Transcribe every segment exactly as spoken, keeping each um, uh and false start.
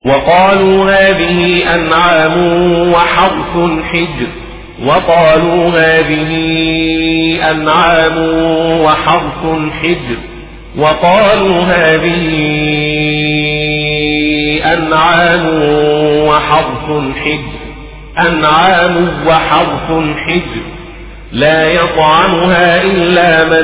وقالوا هذه أنعام وحرث حجر وقالوا هذه أنعام وحرث حجر وقالوا هذه أنعام وحرث حجر أنعام وحرث حجر لا يطعمها إلا من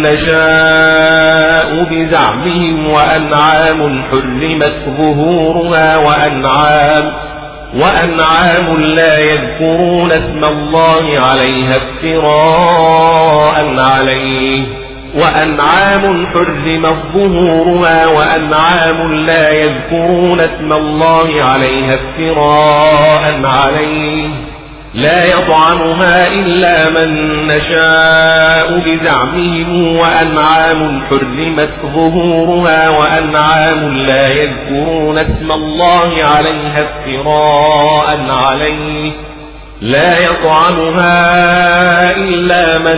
نشاء بزعمهم وأنعام حرمت ظهورها وأنعام وأنعام لا يذكرون اسم الله عليها افتراء عليه وأنعام حرمت ظهورها وأنعام لا يذكرون اسم الله عليها افتراء عليه لا يطعمها إلا من نشاء بزعمهم وأنعام حرمت ظهورها وأنعام لا يذكرون اسم الله عليها افتراء عليه لا يطعمها إلا من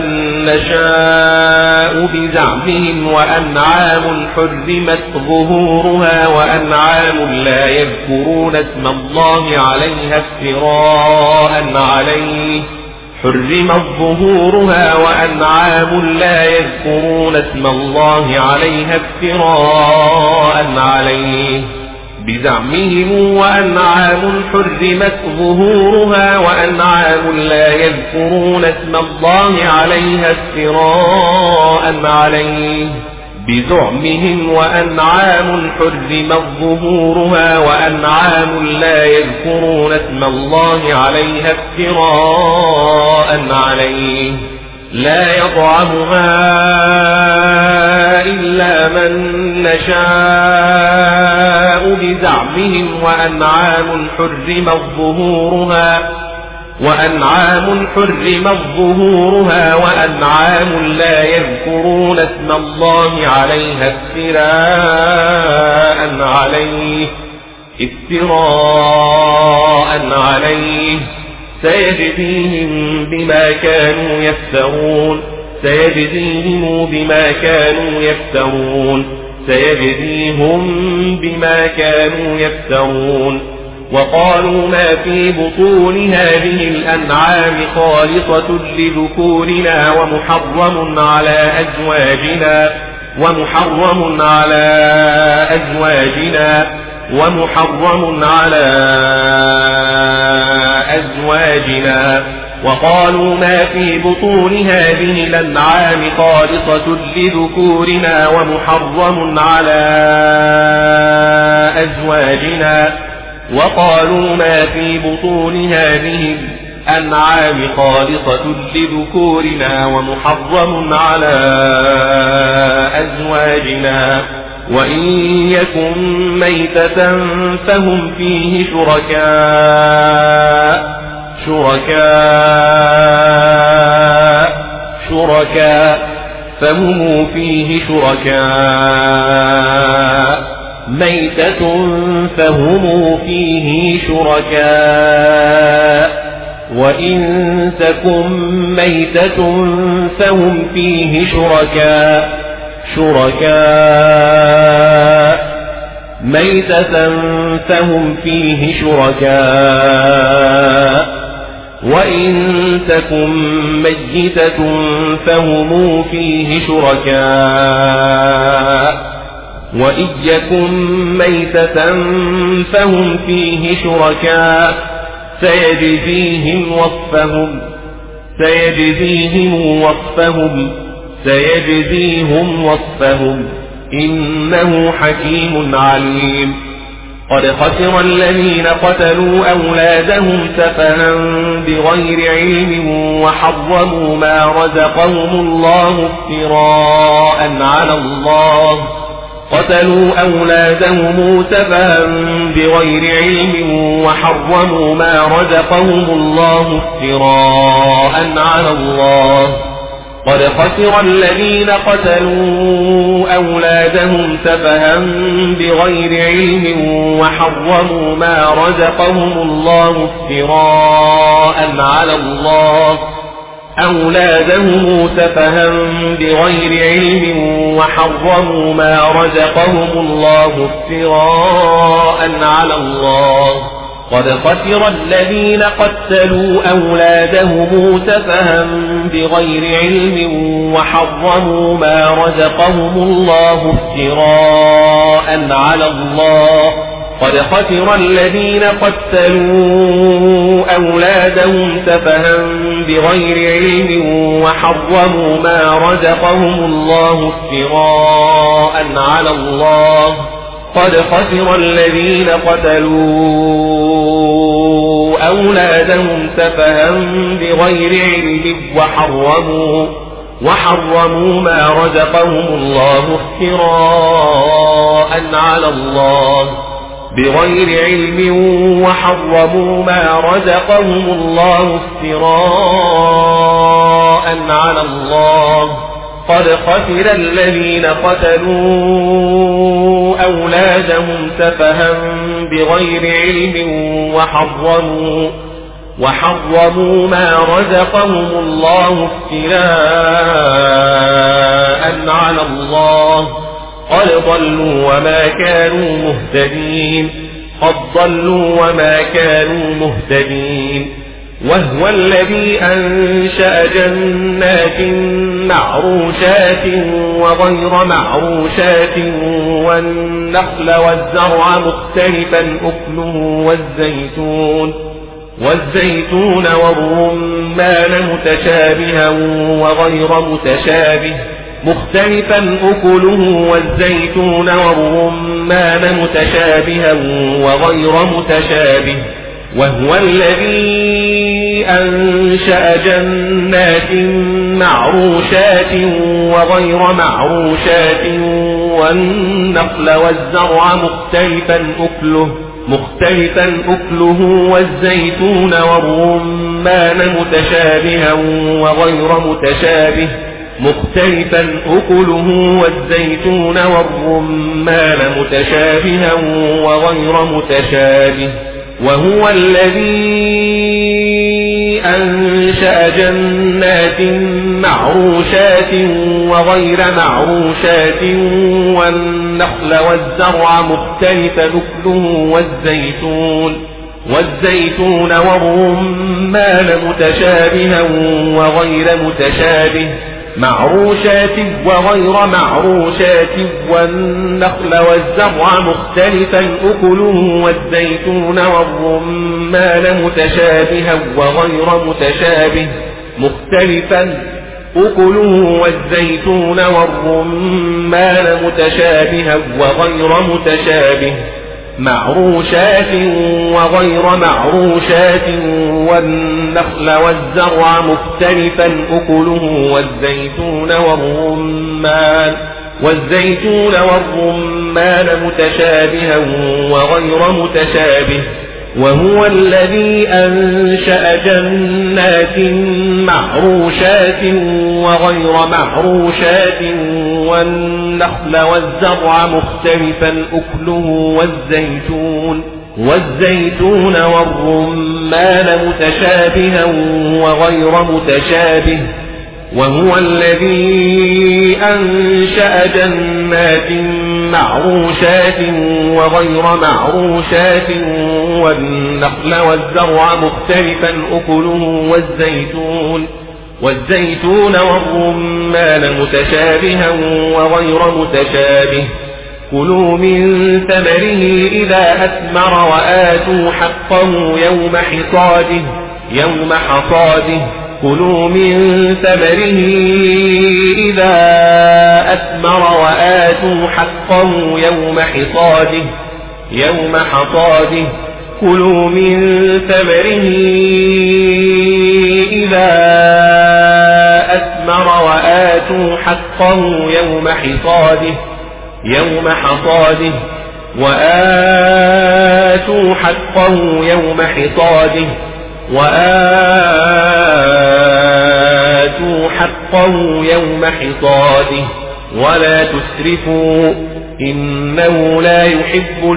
نشاء بزعمهم وأنعام حرمت ظهورها وأنعام لا يذكرون اسم الله عليها افتراء عليه حرمت ظهورها وأنعام لا يذكرون اسم الله عليها افتراء عليه بزعمهم وأنعام حرمت ظهورها وأنعام لا يذكرون اسم الله عليها افتراء عليه بزعمهم وأنعام حرمت ظهورها وأنعام لا يذكرون اسم الله عليها افتراء عليه لا يطعمها إلا من نشاء بزعمهم وأنعام حرمت ظهورها وأنعام حرمت ظهورها وأنعام لا يذكرون اسم الله عليها افتراء عليه افتراء عليه سيجزيهم بما كانوا يفترون سيجزيهم بما كانوا يفترون سيجزيهم بما كانوا يفترون وقالوا ما في بطون هذه الأنعام خالصة لذكورنا ومحرم على أزواجنا ومحرم على أزواجنا ومحرم على أزواجنا وقالوا ما في بطون هذه الأنعام خالصة لذكورنا ومحرم على أزواجنا وقالوا ما في بطون هذه الأنعام خالصة لذكورنا ومحرم على أزواجنا وإن يكن ميتة فهم فيه شركاء شركاء شركاء فهم فيه شركاء ميتة فهم فيه شركاء وإن تكن ميتة فهم فيه شركاء شركاء ميتة فهم فيه شركاء وإن تكن ميتة فهم فيه شركاء وإن يكن ميتة فهم فيه شركاء سيجزيهم وصفهم سيجزيهم وصفهم سيجزيهم وصفهم إنه حكيم عليم قد خسر الذين قتلوا أولادهم سفها بغير علم وحرموا ما رزقهم الله افتراء على الله قتلوا أولادهم سفها بغير علم وحرموا ما رزقهم الله افتراء على الله قد خسر الذين قتلوا أولادهم سفها بغير علم وحرموا ما رزقهم الله افتراء على الله أولادهم سفها بغير علم وحرموا ما رزقهم الله افتراء على الله قد خسر الذين قتلوا أولادهم سفها بغير علم وحرموا ما رزقهم الله افتراء على الله قد خسر الذين قتلوا أولادهم سفها بغير علم وحرموا ما رزقهم الله افتراء على الله قد خسر الذين قتلوا أولادهم سفها بغير علم وحرموا وحرموا ما رزقهم الله افتراء على الله بغير علم وحرموا ما رزقهم الله افتراء على الله قد خسر الذين قتلوا أولادهم سفها بغير علم وحرموا وحرموا ما رزقهم الله افتراء على الله قد ضلوا وما كانوا مهتدين قد ضلوا وما كانوا مهتدين وهو الذي أنشأ جنات معروشات وغير معروشات والنخل والزرع مختلفا أكله والزيتون والزيتون والرمان متشابها وغير متشابه مختلفا أكله والزيتون والرمان متشابها وغير متشابه وهو الذي أنشأ جنات معروشات وغير معروشات والنخل والزرع مختلفا أكله مختلفا أكله والزيتون والرمان متشابها وغير متشابه مختلفا أكله والزيتون والرمان متشابها وغير متشابه وهو الذي أنشأ جنات معروشات وغير معروشات والنخل والزرع مختلفا أكله والزيتون والزيتون والرمان متشابها وغير متشابه معروشات وغير معروشات والنخل والزرع مختلفا أكله والزيتون والرمان متشابها وغير متشابه مختلفا أكله والزيتون والرمان متشابها وغير متشابه معروشات وغير معروشات والنخل والزرع مختلفا أكله والزيتون والرمان والزيتون والرمان متشابها وغير متشابه وهو الذي أنشأ جنات معروشات وغير معروشات والنخل والزرع مختلفا أكله والزيتون والزيتون والرمان متشابها وغير متشابه وهو الذي أنشأ جنات معروشات وغير معروشات والنخل والزرع مختلفا أكله والزيتون والزيتون والرمان متشابها وغير متشابه كلوا من ثمره إذا أثمر وآتوا حقه يوم حصاده يوم حصاده كلوا من ثمره إذا أثمر وآتوا حقه يوم حصاده يوم حصاده كلوا من ثمره إذا أثمر وآتوا حقه يوم حصاده يوم حصاده وآتوا حقه يوم حصاده وآتوا حقه يوم حصاده ولا تسرفوا إنه لا يحب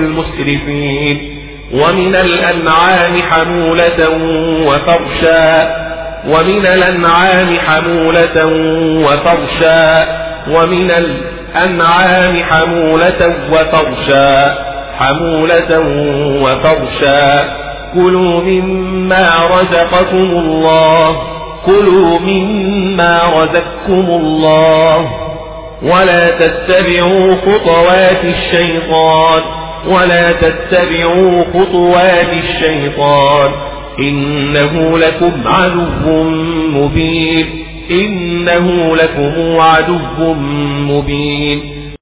المسرفين ومن الأنعام حمولة وفرشا ومن الأنعام حمولة وفرشا ومن الأنعام حمولة وفرشا حمولة وفرشا كلوا مما رزقكم الله كلوا مما رزقكم الله ولا تتبعوا خطوات الشيطان ولا تتبعوا خطوات الشيطان إنه لكم عدو مبين إنه لكم عدو مبين